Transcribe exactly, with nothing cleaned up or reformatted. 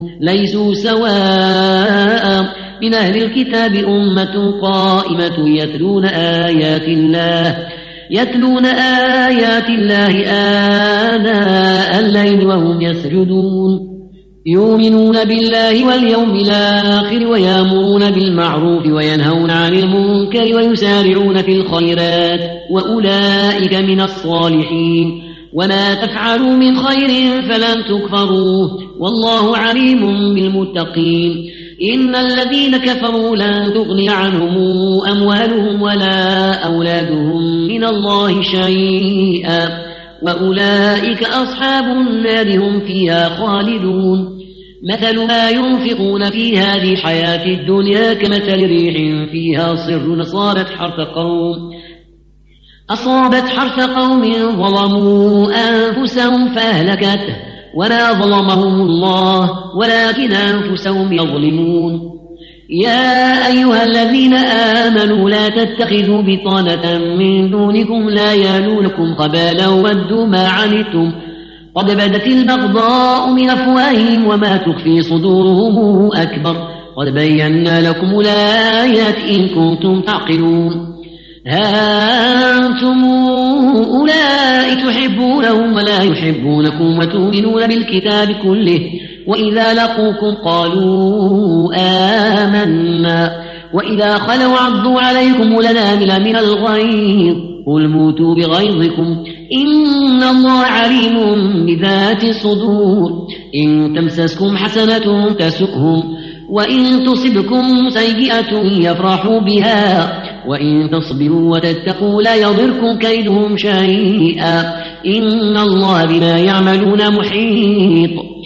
ليسوا سواء من أهل الكتاب أمة قائمة يتلون آيات الله يتلون آيات الله آناء الليل وهم يسجدون يؤمنون بالله واليوم الآخر ويأمرون بالمعروف وينهون عن المنكر ويسارعون في الخيرات وأولئك من الصالحين وما تفعلوا من خير فلن تكفروه والله عليم بالمتقين إن الذين كفروا لن تغني عنهم أموالهم ولا أولادهم من الله شيئا وأولئك أصحاب النار هم فيها خالدون مثل ما ينفقون في هذه الحياة الدنيا كمثل ريح فيها صر صارت حرث قوم أصابت حرث قوم ظلموا أنفسهم فأهلكته ولا ظلمهم الله ولكن أنفسهم يظلمون يا أيها الذين آمنوا لا تتخذوا بطانة من دونكم لا يالونكم خبالا ودوا ما عنتم قد بدت البغضاء من أفواههم وما تخفي صدورهم أكبر قد بينا لكم الآيات إن كنتم تعقلون ها أنتم أولئك تحبونهم ولا يحبونكم وتؤمنون بالكتاب كله وإذا لقوكم قالوا آمنا وإذا خلوا عضوا عليكم الأنامل من الغيظ قل موتوا بغيظكم إن الله عليم بذات الصدور إن تمسسكم حسنة تسؤهم وإن تصبكم سيئة يفرحوا بها وإن تصبروا وتتقوا لا يضركم كيدهم شيئا إن الله بما يعملون محيط